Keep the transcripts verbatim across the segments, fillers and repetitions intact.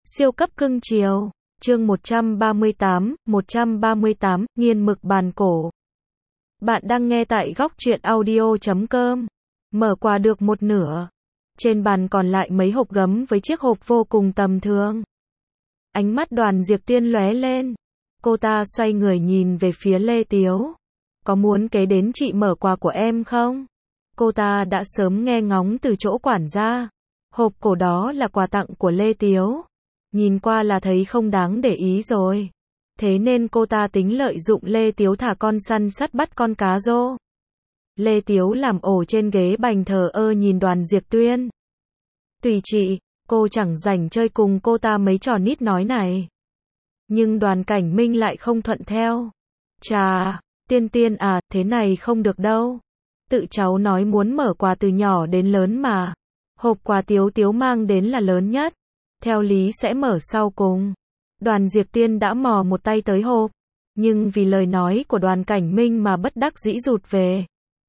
Siêu cấp cưng chiều. Chương một trăm ba mươi tám, một trăm ba mươi tám, nghiên mực bàn cổ. Bạn đang nghe tại góc truyện audio chấm com. Mở quà được một nửa. Trên bàn còn lại mấy hộp gấm với chiếc hộp vô cùng tầm thường. Ánh mắt Đoàn Diệp Tiên lóe lên. Cô ta xoay người nhìn về phía Lê Tiếu. Có muốn kế đến chị mở quà của em không? Cô ta đã sớm nghe ngóng từ chỗ quản gia. Hộp cổ đó là quà tặng của Lê Tiếu. Nhìn qua là thấy không đáng để ý rồi. Thế nên cô ta tính lợi dụng Lê Tiếu thả con săn sắt bắt con cá rô. Lê Tiếu làm ổ trên ghế bành thờ ơ nhìn Đoàn Diệp Tuyên. Tùy chị, cô chẳng rảnh chơi cùng cô ta mấy trò nít nói này. Nhưng Đoàn Cảnh Minh lại không thuận theo. Chà, Tiên Tiên à, thế này không được đâu. Tự cháu nói muốn mở quà từ nhỏ đến lớn mà. Hộp quà Tiếu Tiếu mang đến là lớn nhất. Theo lý sẽ mở sau cùng. Đoàn Diệp Tiên đã mò một tay tới hộp. Nhưng vì lời nói của Đoàn Cảnh Minh mà bất đắc dĩ rụt về.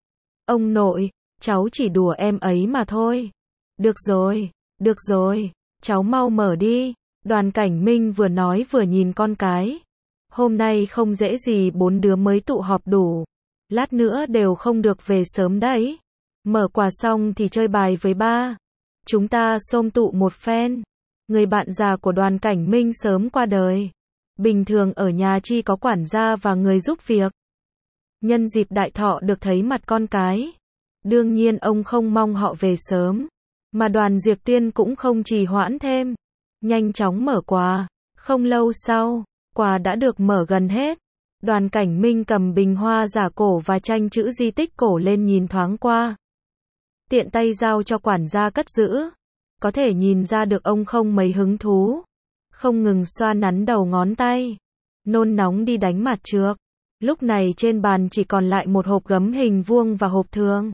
Ông nội, cháu chỉ đùa em ấy mà thôi. Được rồi, được rồi, cháu mau mở đi. Đoàn Cảnh Minh vừa nói vừa nhìn con cái. Hôm nay không dễ gì bốn đứa mới tụ họp đủ. Lát nữa đều không được về sớm đấy. Mở quà xong thì chơi bài với ba. Chúng ta xôm tụ một phen. Người bạn già của Đoàn Cảnh Minh sớm qua đời. Bình thường ở nhà chỉ có quản gia và người giúp việc. Nhân dịp đại thọ được thấy mặt con cái. Đương nhiên ông không mong họ về sớm. Mà Đoàn Diệp Tiên cũng không trì hoãn thêm. Nhanh chóng mở quà. Không lâu sau, quà đã được mở gần hết. Đoàn Cảnh Minh cầm bình hoa giả cổ và tranh chữ di tích cổ lên nhìn thoáng qua. Tiện tay giao cho quản gia cất giữ. Có thể nhìn ra được ông không mấy hứng thú. Không ngừng xoa nắn đầu ngón tay. Nôn nóng đi đánh mặt trược. Lúc này trên bàn chỉ còn lại một hộp gấm hình vuông và hộp thường.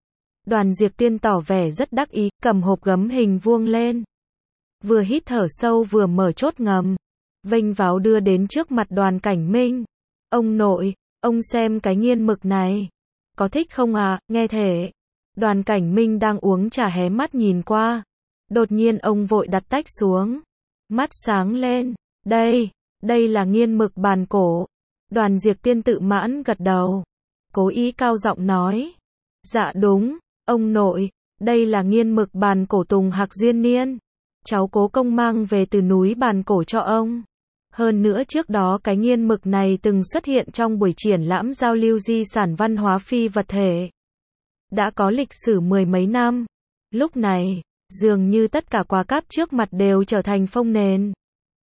Đoàn Diệp Tiên tỏ vẻ rất đắc ý, cầm hộp gấm hình vuông lên. Vừa hít thở sâu vừa mở chốt ngầm. Vênh váo đưa đến trước mặt Đoàn Cảnh Minh. Ông nội, ông xem cái nghiên mực này. Có thích không à, nghe thể. Đoàn Cảnh Minh đang uống trà hé mắt nhìn qua. Đột nhiên ông vội đặt tách xuống. Mắt sáng lên. Đây, đây là nghiên mực bàn cổ. Đoàn Diệp Tiên tự mãn gật đầu. Cố ý cao giọng nói. Dạ đúng, ông nội, đây là nghiên mực bàn cổ Tùng Hạc Duyên Niên. Cháu cố công mang về từ núi bàn cổ cho ông. Hơn nữa trước đó cái nghiên mực này từng xuất hiện trong buổi triển lãm giao lưu di sản văn hóa phi vật thể. Đã có lịch sử mười mấy năm. Lúc này, dường như tất cả quà cáp trước mặt đều trở thành phông nền.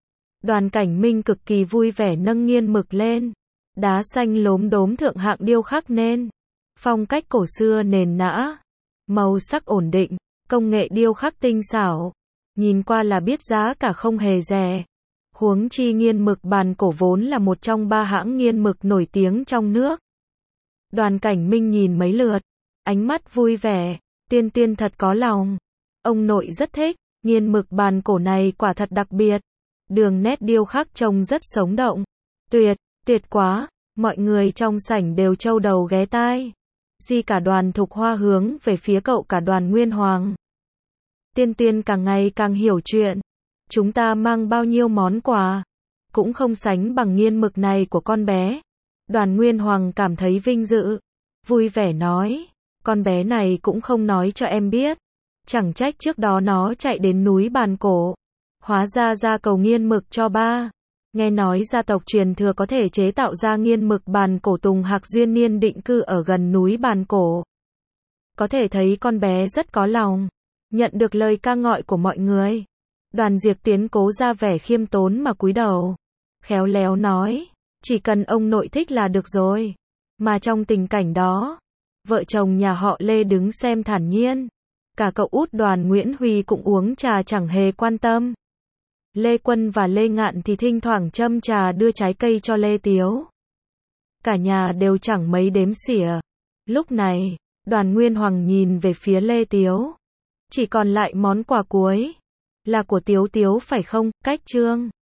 Đoàn Cảnh Minh cực kỳ vui vẻ nâng nghiên mực lên. Đá xanh lốm đốm thượng hạng điêu khắc nên. Phong cách cổ xưa nền nã. Màu sắc ổn định. Công nghệ điêu khắc tinh xảo. Nhìn qua là biết giá cả không hề rẻ. Huống chi nghiên mực bàn cổ vốn là một trong ba hãng nghiên mực nổi tiếng trong nước. Đoàn Cảnh Minh nhìn mấy lượt. Ánh mắt vui vẻ. Tiên Tiên thật có lòng. Ông nội rất thích. Nghiên mực bàn cổ này quả thật đặc biệt. Đường nét điêu khắc trông rất sống động. Tuyệt, tuyệt quá. Mọi người trong sảnh đều trâu đầu ghé tai. Di cả Đoàn Thục Hoa hướng về phía cậu cả Đoàn Nguyên Hoàng. Tiên Tiên càng ngày càng hiểu chuyện. Chúng ta mang bao nhiêu món quà. Cũng không sánh bằng nghiên mực này của con bé. Đoàn Nguyên Hoàng cảm thấy vinh dự. Vui vẻ nói. Con bé này cũng không nói cho em biết. Chẳng trách trước đó nó chạy đến núi bàn cổ. Hóa ra ra cầu nghiên mực cho ba. Nghe nói gia tộc truyền thừa có thể chế tạo ra nghiên mực bàn cổ Tùng Hạc Duyên Niên định cư ở gần núi bàn cổ. Có thể thấy con bé rất có lòng. Nhận được lời ca ngợi của mọi người. Đoàn Diệp Tiến cố ra vẻ khiêm tốn mà cúi đầu. Khéo léo nói. Chỉ cần ông nội thích là được rồi. Mà trong tình cảnh đó. Vợ chồng nhà họ Lê đứng xem thản nhiên. Cả cậu út Đoàn Nguyễn Huy cũng uống trà chẳng hề quan tâm. Lê Quân và Lê Ngạn thì thỉnh thoảng châm trà đưa trái cây cho Lê Tiếu. Cả nhà đều chẳng mấy đếm xỉa. Lúc này, Đoàn Nguyên Hoàng nhìn về phía Lê Tiếu. Chỉ còn lại món quà cuối. Là của Tiếu Tiếu phải không, Cách Trương?